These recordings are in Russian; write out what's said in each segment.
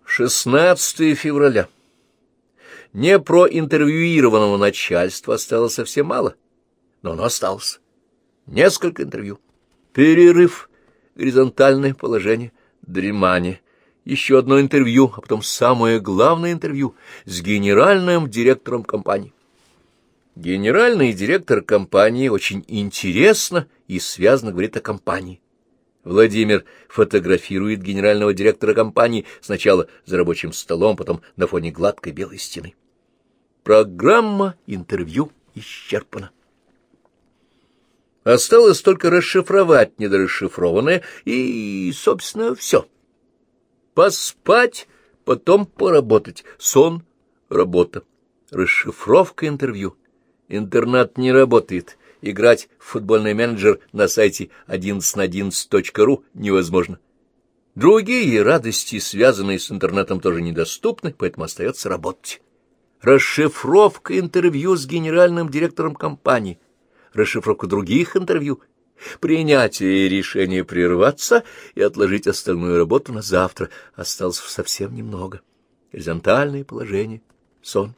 16 февраля. Непроинтервьюированного начальства осталось совсем мало, но оно осталось. Несколько интервью. Перерыв, горизонтальное положение, дремание. Еще одно интервью, а потом самое главное интервью с генеральным директором компании. Генеральный директор компании очень интересно и связно говорит о компании. Владимир фотографирует генерального директора компании сначала за рабочим столом, потом на фоне гладкой белой стены. Программа интервью исчерпана. Осталось только расшифровать недорасшифрованное и, собственно, все. Поспать, потом поработать. Сон, работа. Расшифровка интервью. Интернет не работает. Играть в футбольный менеджер на сайте 11на11.ru невозможно. Другие радости, связанные с интернетом, тоже недоступны, поэтому остается работать. Расшифровка интервью с генеральным директором компании. Расшифровка других интервью. Принятие решения прерваться и отложить остальную работу на завтра. Осталось совсем немного. Горизонтальное положение. Сон.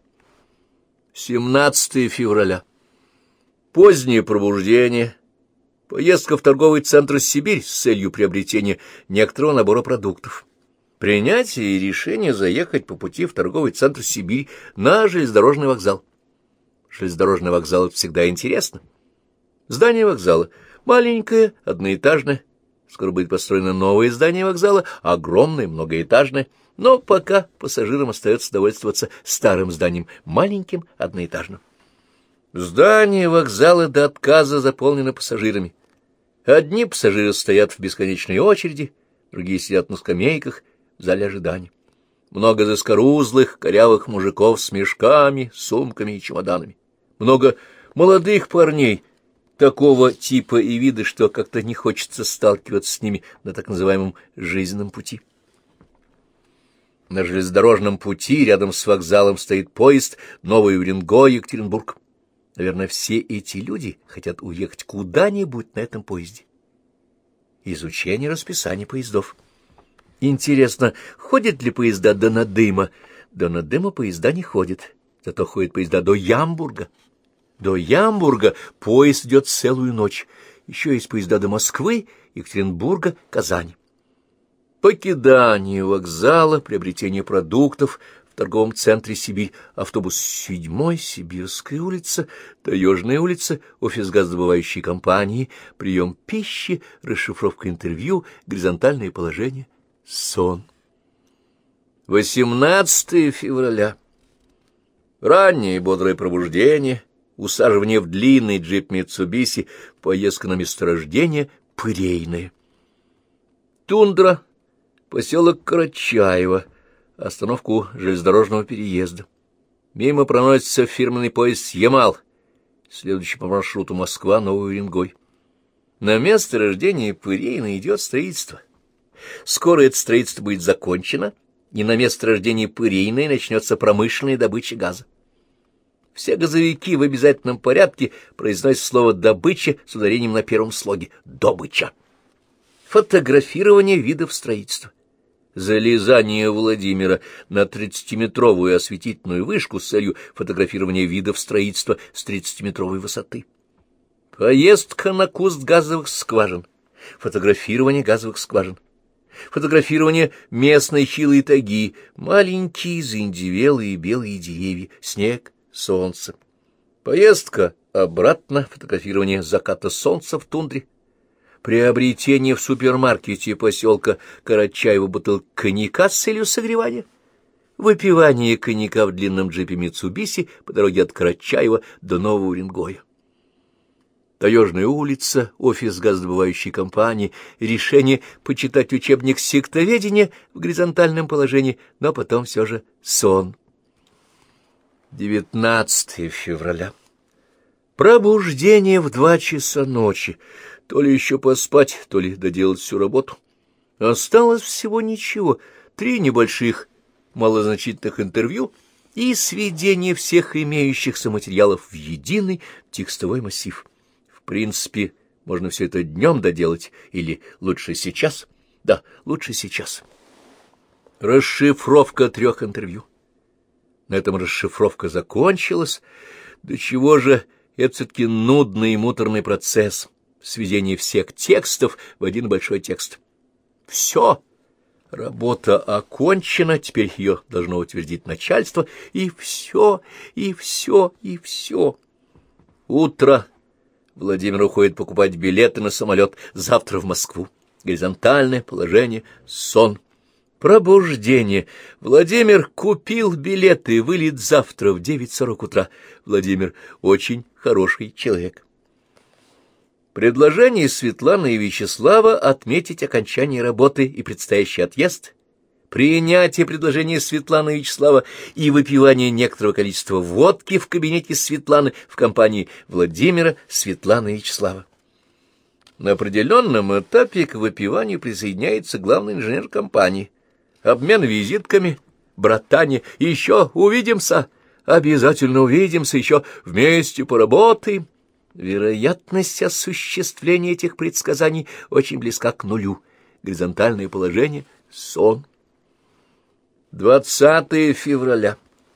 17 февраля. Позднее пробуждение. Поездка в торговый центр «Сибирь» с целью приобретения некоторого набора продуктов. Принятие решения заехать по пути в торговый центр «Сибирь» на железнодорожный вокзал. Железнодорожный вокзал — это всегда интересно. Здание вокзала маленькое, одноэтажное. Скоро будет построено новое здание вокзала, огромное, многоэтажное. Но пока пассажирам остается довольствоваться старым зданием, маленьким, одноэтажным. Здание вокзала до отказа заполнено пассажирами. Одни пассажиры стоят в бесконечной очереди, другие сидят на скамейках в зале ожидания. Много заскорузлых, корявых мужиков с мешками, сумками и чемоданами. Много молодых парней такого типа и вида, что как-то не хочется сталкиваться с ними на так называемом жизненном пути. На железнодорожном пути рядом с вокзалом стоит поезд Новый Уренгой-Екатеринбург. Наверное, все эти люди хотят уехать куда-нибудь на этом поезде. Изучение расписания поездов. Интересно, ходят ли поезда до Надыма? До Надыма поезда не ходят, зато ходят поезда до Ямбурга. До Ямбурга поезд идет целую ночь. Еще есть поезда до Москвы, Екатеринбурга, Казани. Покидание вокзала, приобретение продуктов в торговом центре «Сибирь», автобус 7-й, Сибирская улица, Таежная улица, офис газодобывающей компании, прием пищи, расшифровка интервью, горизонтальное положение, сон. 18 февраля. Раннее бодрое пробуждение, усаживание в длинный джип Митсубиси, поездка на месторождение Пырейное. Тундра, поселок Карачаево, остановку железнодорожного переезда. Мимо проносится фирменный поезд «Ямал», следующий по маршруту Москва-Новый Уренгой. На место рождения Пырейна идет строительство. Скоро это строительство будет закончено, и на место рождения Пырейной начнется промышленная добыча газа. Все газовики в обязательном порядке произносят слово «добыча» с ударением на первом слоге «добыча». Фотографирование видов строительства. Залезание Владимира на 30-метровую осветительную вышку с целью фотографирования видов строительства с 30-метровой высоты. Поездка на куст газовых скважин. Фотографирование газовых скважин. Фотографирование местной хилой тайги. Маленькие заиндевелые белые деревья. Снег, солнце. Поездка обратно. Фотографирование заката солнца в тундре. Приобретение в супермаркете поселка Карачаево бутылок коньяка с целью согревания, выпивание коньяка в длинном джипе Митсубиси по дороге от Карачаева до Нового Уренгоя. Таежная улица, офис газодобывающей компании, решение почитать учебник сектоведения в горизонтальном положении, но потом все же сон. 19 февраля. Пробуждение в 2 часа ночи. То ли еще поспать, то ли доделать всю работу. Осталось всего ничего. 3 небольших, малозначительных интервью и сведение всех имеющихся материалов в единый текстовой массив. В принципе, можно все это днем доделать, или лучше сейчас. Да, лучше сейчас. Расшифровка 3 интервью. На этом расшифровка закончилась. До чего же это все-таки нудный и муторный процесс сведения всех текстов в один большой текст. Все. Работа окончена, теперь ее должно утвердить начальство, и все, и все, и все. Утро. Владимир уходит покупать билеты на самолет завтра в Москву. Горизонтальное положение, сон. Пробуждение. Владимир купил билеты, вылет завтра в 9:40 утра. Владимир очень хороший человек. Предложение Светланы и Вячеслава отметить окончание работы и предстоящий отъезд, принятие предложения Светланы и Вячеслава и выпивание некоторого количества водки в кабинете Светланы в компании Владимира, Светланы и Вячеслава. На определенном этапе к выпиванию присоединяется главный инженер компании. Обмен визитками, братане, еще увидимся, обязательно увидимся, еще вместе поработаем. Вероятность осуществления этих предсказаний очень близка к нулю. Горизонтальное положение — сон. 20 февраля.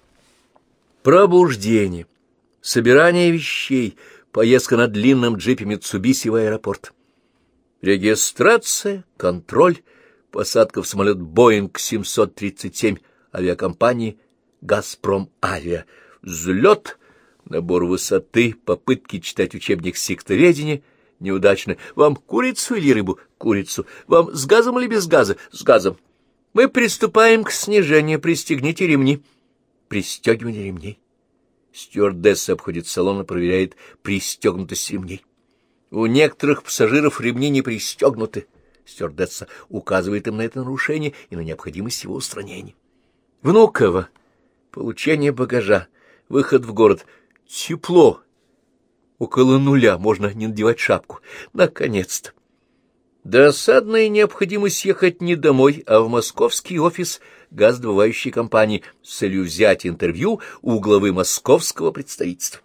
Пробуждение. Собирание вещей. Поездка на длинном джипе Митсубиси в аэропорт. Регистрация, контроль, посадка в самолет Боинг 737 авиакомпании «Газпром Авиа». Взлет. Набор высоты, попытки читать учебник сектоведения неудачно. Вам курицу или рыбу? Курицу. Вам с газом или без газа? С газом. Мы приступаем к снижению. Пристегните ремни. Пристегивание ремней. Стюардесса обходит салон и проверяет пристегнутость ремней. У некоторых пассажиров ремни не пристегнуты. Стюардесса указывает им на это нарушение и на необходимость его устранения. Внуково. Получение багажа. Выход в город. Тепло. Около нуля, можно не надевать шапку. Наконец-то. Досадная необходимость ехать не домой, а в московский офис газодобывающей компании с целью взять интервью у главы московского представительства.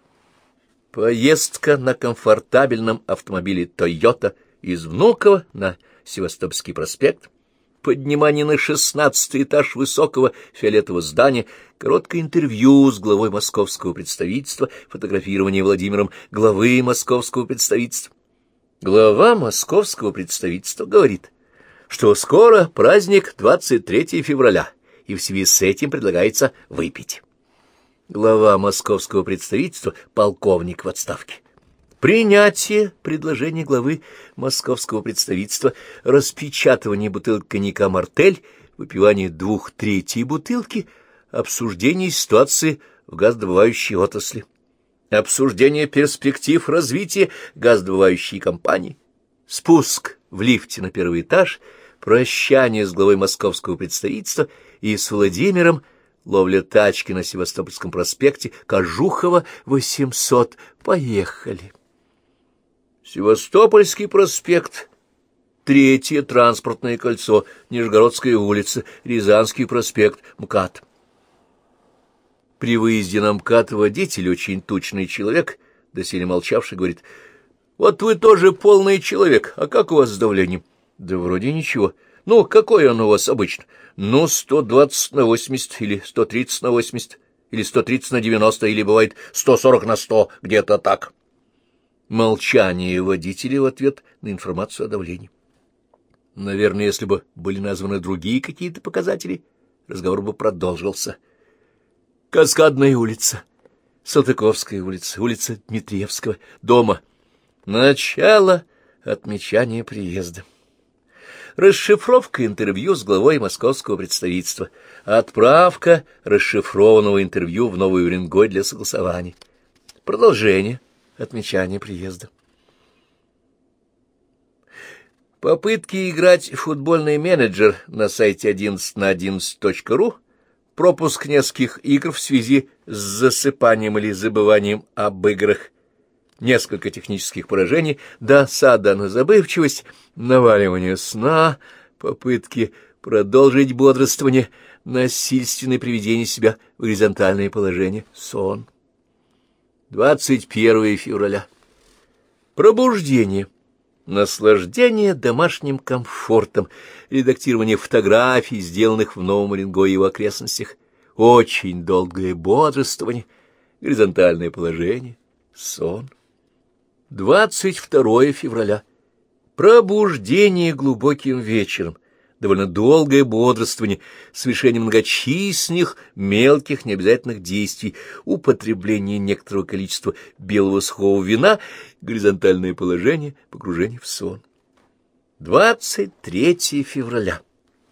Поездка на комфортабельном автомобиле «Тойота» из Внуково на Севастопольский проспект, поднимание на 16-й этаж высокого фиолетового здания, короткое интервью с главой московского представительства, фотографирование Владимиром главы московского представительства. Глава московского представительства говорит, что скоро праздник 23 февраля, и в связи с этим предлагается выпить. Глава московского представительства, полковник в отставке. Принятие предложения главы московского представительства, распечатывание бутылок коньяка «Мартель», выпивание 2/3 бутылки, обсуждение ситуации в газодобывающей отрасли, обсуждение перспектив развития газодобывающей компании, спуск в лифте на 1-й этаж, прощание с главой московского представительства и с Владимиром, ловля тачки на Севастопольском проспекте, Кожухова, 800. Поехали. Севастопольский проспект, 3-е транспортное кольцо, Нижегородская улица, Рязанский проспект, МКАД. При выезде на МКАД водитель, очень тучный человек, доселе молчавший, говорит: «Вот вы тоже полный человек, а как у вас с давлением?» «Да вроде ничего. Ну, какое оно у вас обычно?» «Ну, 120/80, или 130/80, или 130/90, или бывает 140/100, где-то так». Молчание водителя в ответ на информацию о давлении. Наверное, если бы были названы другие какие-то показатели, разговор бы продолжился. Каскадная улица, Салтыковская улица, улица Дмитриевского, дома. Начало отмечания приезда. Расшифровка интервью с главой московского представительства. Отправка расшифрованного интервью в Новый Уренгой для согласования. Продолжение. Отмечание приезда. Попытки играть в футбольный менеджер на сайте 11на11.ru, пропуск нескольких игр в связи с засыпанием или забыванием об играх, несколько технических поражений, досада на забывчивость, наваливание сна, попытки продолжить бодрствование, насильственное приведение себя в горизонтальное положение, сон. 21 февраля. Пробуждение. наслаждение домашним комфортом, редактирование фотографий, сделанных в Новом Уренгое и его окрестностях, очень долгое бодрствование, горизонтальное положение, сон. 22 февраля. Пробуждение глубоким вечером, довольно долгое бодрствование, совершение многочисленных мелких необязательных действий, употребление некоторого количества белого сухого вина, горизонтальное положение, погружение в сон. 23 февраля.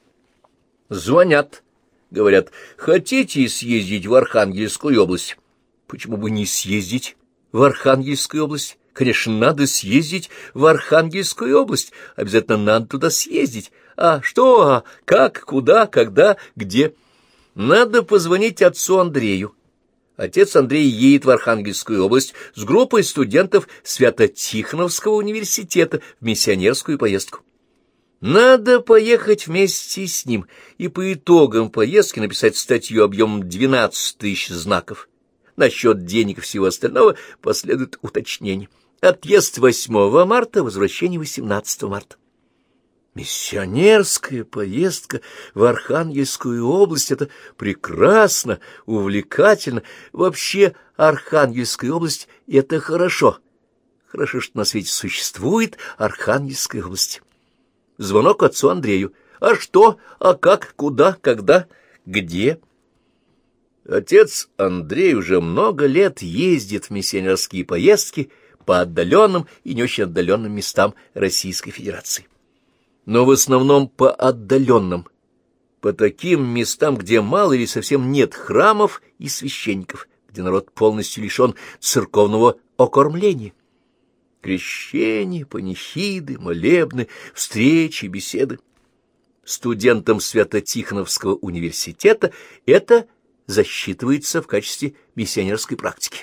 Звонят, говорят: хотите съездить в Архангельскую область? Почему бы не съездить в Архангельскую область? Конечно, надо съездить в Архангельскую область, обязательно надо туда съездить. А что, а как, куда, когда, где? Надо позвонить отцу Андрею. Отец Андрей едет в Архангельскую область с группой студентов Свято-Тихоновского университета в миссионерскую поездку. Надо поехать вместе с ним и по итогам поездки написать статью объемом 12 тысяч знаков. Насчет денег и всего остального последует уточнение. Отъезд 8 марта, возвращение 18 марта. Миссионерская поездка в Архангельскую область — это прекрасно, увлекательно. Вообще Архангельская область — это хорошо. Хорошо, что на свете существует Архангельская область. Звонок отцу Андрею. А что, а как, куда, когда, где? Отец Андрей уже много лет ездит в миссионерские поездки по отдаленным и не очень отдаленным местам Российской Федерации. Но в основном по отдаленным, по таким местам, где мало или совсем нет храмов и священников, где народ полностью лишен церковного окормления. Крещения, панихиды, молебны, встречи, беседы. Студентам Свято-Тихоновского университета это засчитывается в качестве миссионерской практики.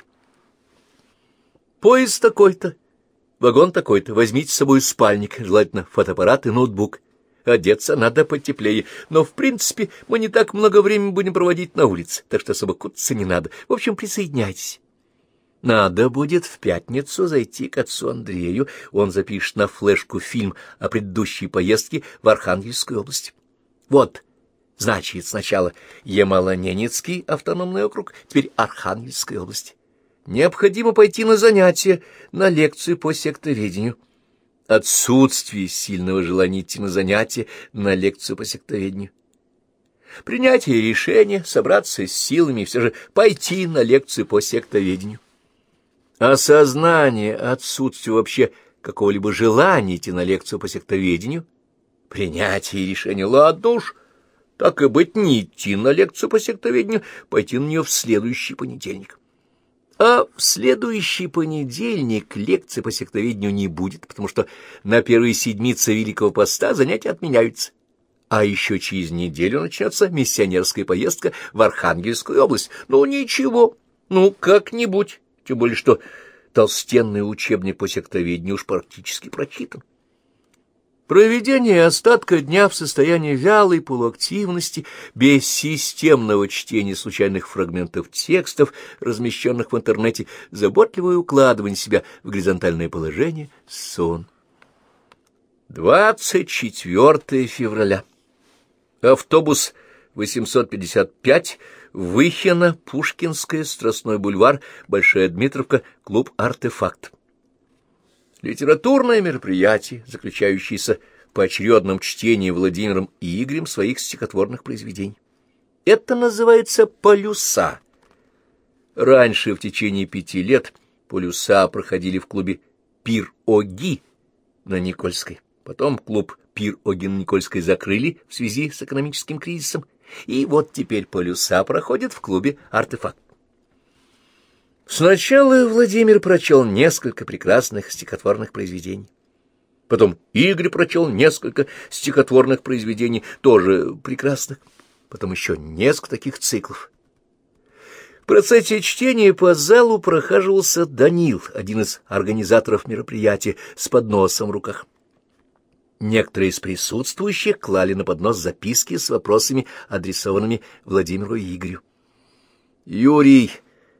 Поезд такой-то, вагон такой-то, возьмите с собой спальник, желательно фотоаппарат и ноутбук. Одеться надо потеплее, но, в принципе, мы не так много времени будем проводить на улице, так что особо кутаться не надо. В общем, присоединяйтесь. Надо будет в пятницу зайти к отцу Андрею, он запишет на флешку фильм о предыдущей поездке в Архангельскую область. Вот, значит, сначала Ямало-Ненецкий автономный округ, теперь Архангельская область. Необходимо пойти на занятия, на лекцию по сектоведению. Отсутствие сильного желания идти на занятия, на лекцию по сектоведению. Принятие решения, собраться с силами и все же пойти на лекцию по сектоведению. Осознание отсутствия вообще какого-либо желания идти на лекцию по сектоведению. Принятие решения, ладно уж, так и быть, не идти на лекцию по сектоведению, пойти на нее в следующий понедельник. А в следующий понедельник лекции по сектоведению не будет, потому что на первой седмице Великого Поста занятия отменяются. А еще через неделю начнется миссионерская поездка в Архангельскую область. Ну, ничего, ну, как-нибудь, тем более, что толстенный учебник по сектоведению уж практически прочитан. Проведение остатка дня в состоянии вялой полуактивности, без системного чтения случайных фрагментов текстов, размещенных в интернете, заботливое укладывание себя в горизонтальное положение, сон. 24 февраля. Автобус 855, Выхино, Пушкинская, Страстной бульвар, Большая Дмитровка, клуб «Артефакт». Литературное мероприятие, заключающееся в поочередном чтении Владимиром и Игорем своих стихотворных произведений. Это называется «Полюса». Раньше, в течение 5 лет, «Полюса» проходили в клубе «Пир-Оги» на Никольской. Потом клуб «Пир-Оги» на Никольской закрыли в связи с экономическим кризисом. И вот теперь «Полюса» проходят в клубе «Артефакт». Сначала Владимир прочел несколько прекрасных стихотворных произведений. Потом Игорь прочел несколько стихотворных произведений, тоже прекрасных. Потом еще несколько таких циклов. В процессе чтения по залу прохаживался Данил, один из организаторов мероприятия, с подносом в руках. Некоторые из присутствующих клали на поднос записки с вопросами, адресованными Владимиру и Игорю. Юрий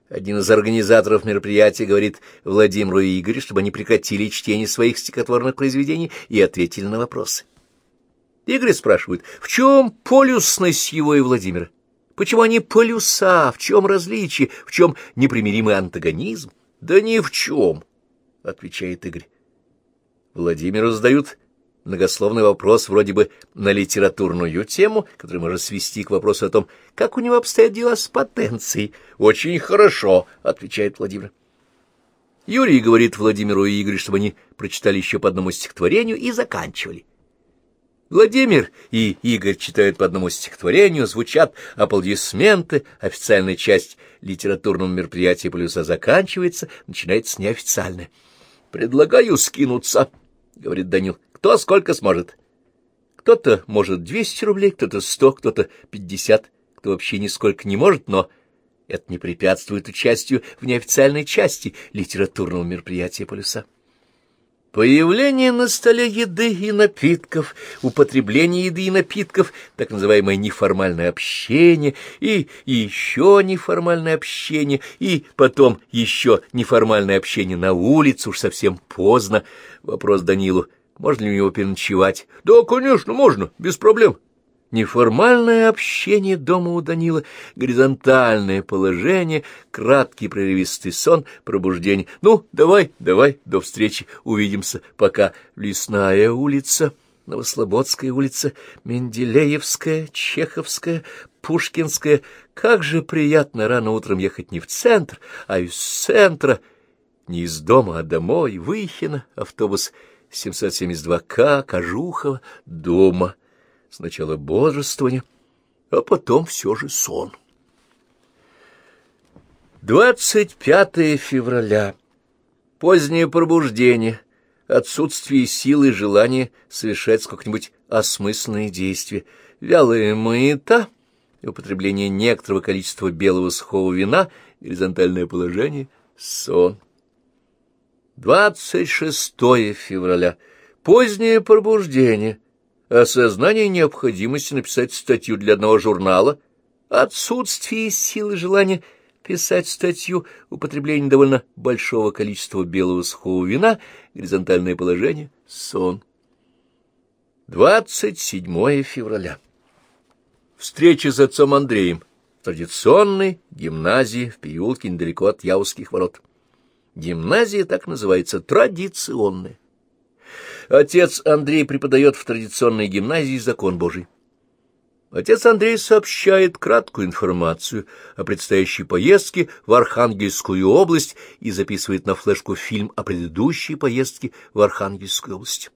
Один из организаторов мероприятия говорит Владимиру и Игорю, чтобы они прекратили чтение своих стихотворных произведений и ответили на вопросы. Игорь спрашивает, в чем полюсность его и Владимира? Почему они полюса? В чем различие? В чем непримиримый антагонизм? Да ни в чем, отвечает Игорь. Владимиру задают многословный вопрос вроде бы на литературную тему, который можно свести к вопросу о том, как у него обстоят дела с потенцией. «Очень хорошо», — отвечает Владимир. Юрий говорит Владимиру и Игорю, чтобы они прочитали еще по одному стихотворению и заканчивали. Владимир и Игорь читают по одному стихотворению, звучат аплодисменты, официальная часть литературного мероприятия «Полюса» заканчивается, начинается неофициальная. «Предлагаю скинуться», — говорит Данил. «Кто сколько сможет. Кто-то может 200 рублей, кто-то 100, кто-то 50, кто вообще нисколько не может, но это не препятствует участию в неофициальной части литературного мероприятия «Полюса». Появление на столе еды и напитков, употребление еды и напитков, так называемое неформальное общение, и еще неформальное общение, и потом еще неформальное общение на улице, уж совсем поздно. Вопрос Данилу, можно ли у него переночевать? Да, конечно, можно, без проблем. Неформальное общение дома у Данила, горизонтальное положение, краткий прерывистый сон, пробуждение. Ну, давай, до встречи, увидимся, пока. Лесная улица, Новослободская улица, Менделеевская, Чеховская, Пушкинская. Как же приятно рано утром ехать не в центр, а из центра, не из дома, а домой, Выхино, автобус 772К, Кожухово, дома. Сначала бодрствование, а потом все же сон. 25 февраля. Позднее пробуждение, отсутствие силы и желания совершать сколько-нибудь осмысленные действия, вялая маята, употребление некоторого количества белого сухого вина, горизонтальное положение, сон. 26 февраля. Позднее пробуждение, осознание необходимости написать статью для одного журнала, отсутствие силы и желания писать статью, употребление довольно большого количества белого сухого вина, горизонтальное положение, сон. 27 февраля. Встреча с отцом Андреем в традиционной гимназии в переулке недалеко от Яузских ворот. Гимназия так называется, традиционная. Отец Андрей преподает в традиционной гимназии закон Божий. Отец Андрей сообщает краткую информацию о предстоящей поездке в Архангельскую область и записывает на флешку фильм о предыдущей поездке в Архангельскую область.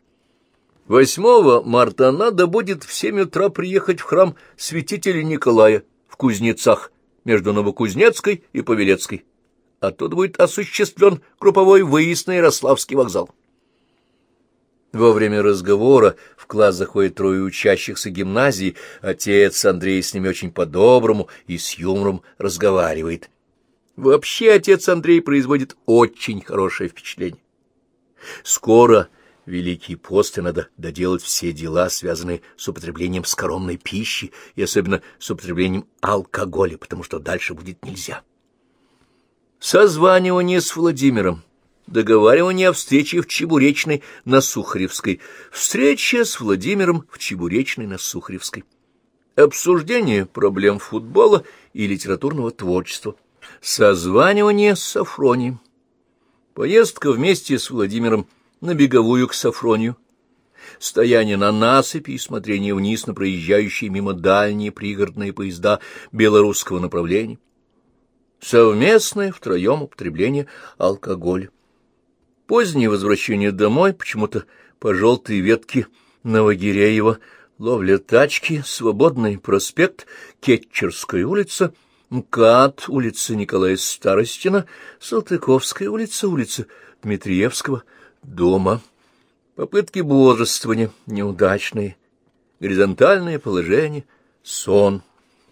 8 марта надо будет в 7 утра приехать в храм святителя Николая в Кузнецах между Новокузнецкой и Павелецкой. Оттуда будет осуществлен групповой выезд на Ярославский вокзал. Во время разговора в класс заходит 3 учащихся гимназии, отец Андрей с ними очень по-доброму и с юмором разговаривает. Вообще отец Андрей производит очень хорошее впечатление. Скоро Великий пост, и надо доделать все дела, связанные с употреблением скоромной пищи, и особенно с употреблением алкоголя, потому что дальше будет нельзя. Созванивание с Владимиром. Договаривание о встрече в Чебуречной на Сухаревской. Встреча с Владимиром в Чебуречной на Сухаревской. Обсуждение проблем футбола и литературного творчества. Созванивание с Сафронием. Поездка вместе с Владимиром на Беговую к Сафронию. Стояние на насыпи и смотрение вниз на проезжающие мимо дальние пригородные поезда белорусского направления. Совместное втроем употребление алкоголя. Позднее возвращение домой, почему-то по желтой ветке Новогиреева, ловля тачки, Свободный проспект, Кетчерская улица, МКАД, улица Николая Старостина, Салтыковская улица, улица Дмитриевского, дома. Попытки бодрствования неудачные, горизонтальное положение, сон.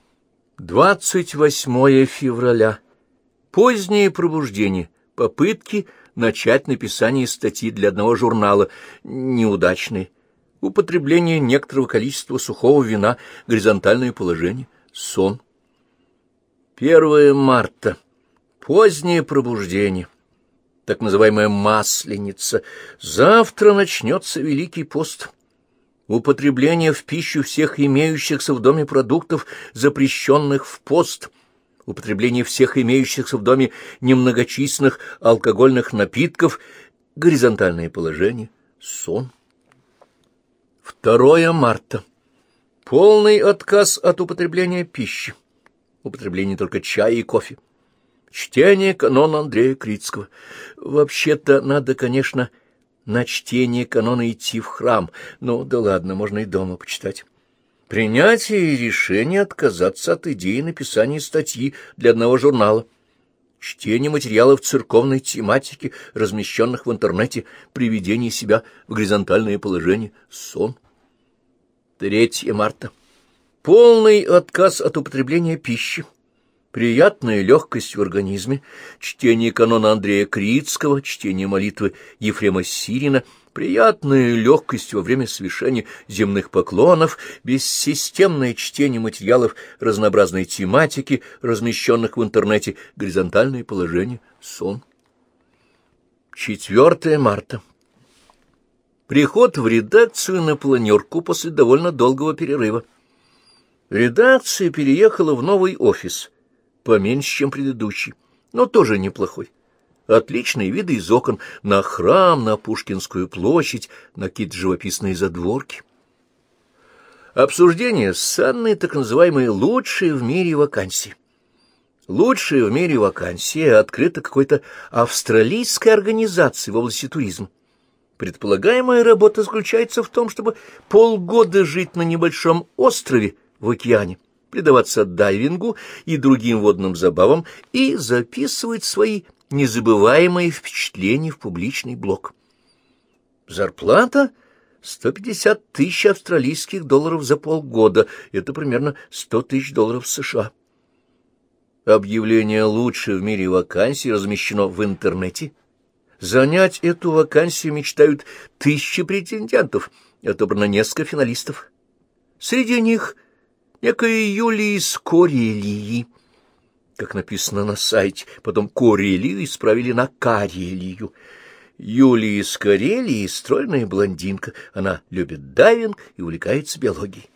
28 февраля. Позднее пробуждение, попытки начать написание статьи для одного журнала, неудачные. Употребление некоторого количества сухого вина, горизонтальное положение, сон. 1 марта. Позднее пробуждение, так называемая масленица. Завтра начнется Великий пост. Употребление в пищу всех имеющихся в доме продуктов, запрещенных в пост. Употребление всех имеющихся в доме немногочисленных алкогольных напитков, горизонтальное положение, сон. 2 марта. Полный отказ от употребления пищи. Употребление только чая и кофе. Чтение канона Андрея Крицкого. Вообще-то надо, конечно, на чтение канона идти в храм, но да ладно, можно и дома почитать. Принятие решения отказаться от идеи написания статьи для одного журнала. Чтение материалов церковной тематики, размещенных в интернете, приведение себя в горизонтальное положение, сон. 3 марта. Полный отказ от употребления пищи. Приятная легкость в организме, чтение канона Андрея Крицкого, чтение молитвы Ефрема Сирина, приятная легкость во время совершения земных поклонов, бессистемное чтение материалов разнообразной тематики, размещенных в интернете, горизонтальное положение, сон. 4 марта. Приход в редакцию на планерку после довольно долгого перерыва. Редакция переехала в новый офис, поменьше, чем предыдущий, но тоже неплохой. Отличные виды из окон на храм, на Пушкинскую площадь, на какие-то живописные задворки. Обсуждение с Анной так называемые «лучшие в мире вакансии». Лучшие в мире вакансии открыта какой-то австралийской организацией в области туризма. Предполагаемая работа заключается в том, чтобы полгода жить на небольшом острове в океане, предаваться дайвингу и другим водным забавам и записывать свои незабываемые впечатления в публичный блог. Зарплата — 150 тысяч австралийских долларов за полгода, это примерно 100 тысяч долларов США. Объявление «Лучшее в мире вакансий» размещено в интернете. Занять эту вакансию мечтают тысячи претендентов, отобрано несколько финалистов. Среди них некая Юлия из Карелии, как написано на сайте, потом Карелию исправили на Карелию. Юлия из Карелии — стройная блондинка, она любит дайвинг и увлекается биологией.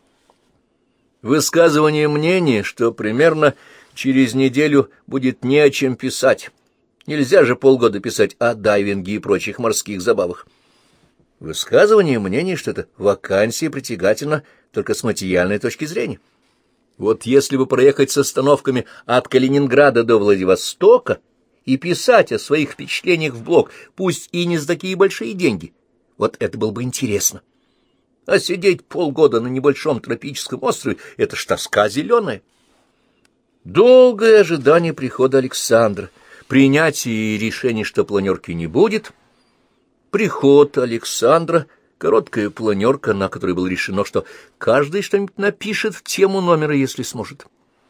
Высказывание мнения, что примерно через неделю будет не о чем писать. Нельзя же полгода писать о дайвинге и прочих морских забавах. Высказывание мнения, что эта вакансия притягательна только с материальной точки зрения. Вот если бы проехать с остановками от Калининграда до Владивостока и писать о своих впечатлениях в блог, пусть и не за такие большие деньги, вот это было бы интересно. А сидеть полгода на небольшом тропическом острове — это ж тоска зеленая. Долгое ожидание прихода Александра, принятие решения, что планерки не будет, приход Александра, короткая планерка, на которой было решено, что каждый что-нибудь напишет в тему номера, если сможет.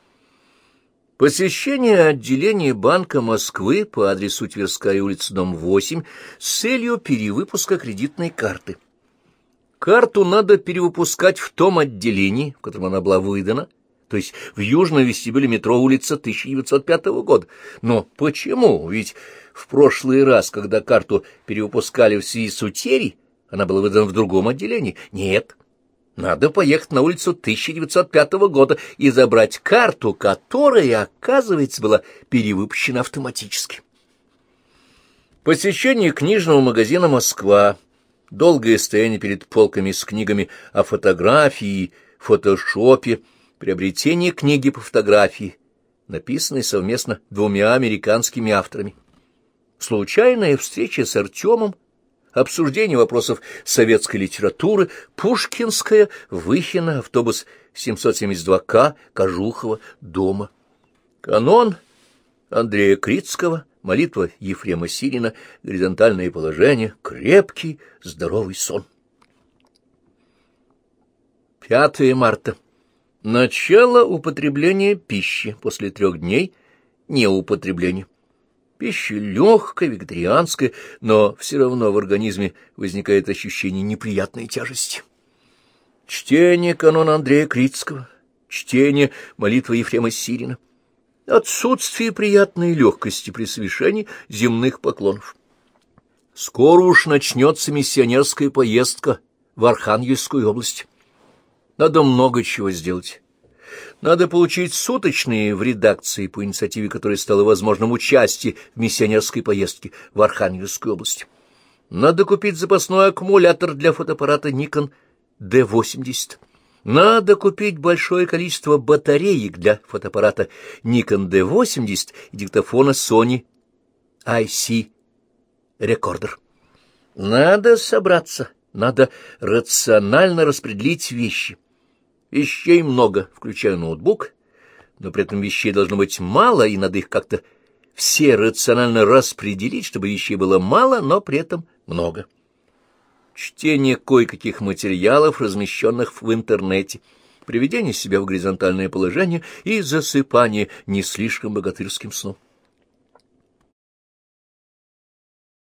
Посещение отделения Банка Москвы по адресу Тверская улица, дом 8, с целью перевыпуска кредитной карты. Карту надо перевыпускать в том отделении, в котором она была выдана, то есть в южном вестибюле метро улица 1905 года. Но почему? Ведь в прошлый раз, когда карту перевыпускали в связи с утерей, она была выдана в другом отделении. Нет, надо поехать на улицу 1905 года и забрать карту, которая, оказывается, была перевыпущена автоматически. Посещение книжного магазина «Москва», долгое стояние перед полками с книгами о фотографии, фотошопе, приобретение книги по фотографии, написанной совместно 2 американскими авторами. Случайная встреча с Артемом, обсуждение вопросов советской литературы, Пушкинская, Выхино, автобус 772К, Кожухова, дома. Канон Андрея Крицкого, молитва Ефрема Сирина, горизонтальное положение, крепкий, здоровый сон. 5 марта. Начало употребления пищи после 3 дней неупотребления. Пища легкая, вегетарианская, но все равно в организме возникает ощущение неприятной тяжести. Чтение канона Андрея Крицкого, чтение молитвы Ефрема Сирина. отсутствие приятной легкости при совершении земных поклонов. Скоро уж начнется миссионерская поездка в Архангельскую область. Надо много чего сделать. Надо получить суточные в редакции, по инициативе которой стало возможным участие в миссионерской поездке в Архангельскую область. Надо купить запасной аккумулятор для фотоаппарата Nikon D80. Надо купить большое количество батареек для фотоаппарата Nikon D80 и диктофона Sony IC Recorder. Надо собраться, надо рационально распределить вещи. Вещей много, включая ноутбук, но при этом вещей должно быть мало, и надо их как-то все рационально распределить, чтобы вещей было мало, но при этом много. Чтение кое-каких материалов, размещенных в интернете, приведение себя в горизонтальное положение и засыпание не слишком богатырским сном.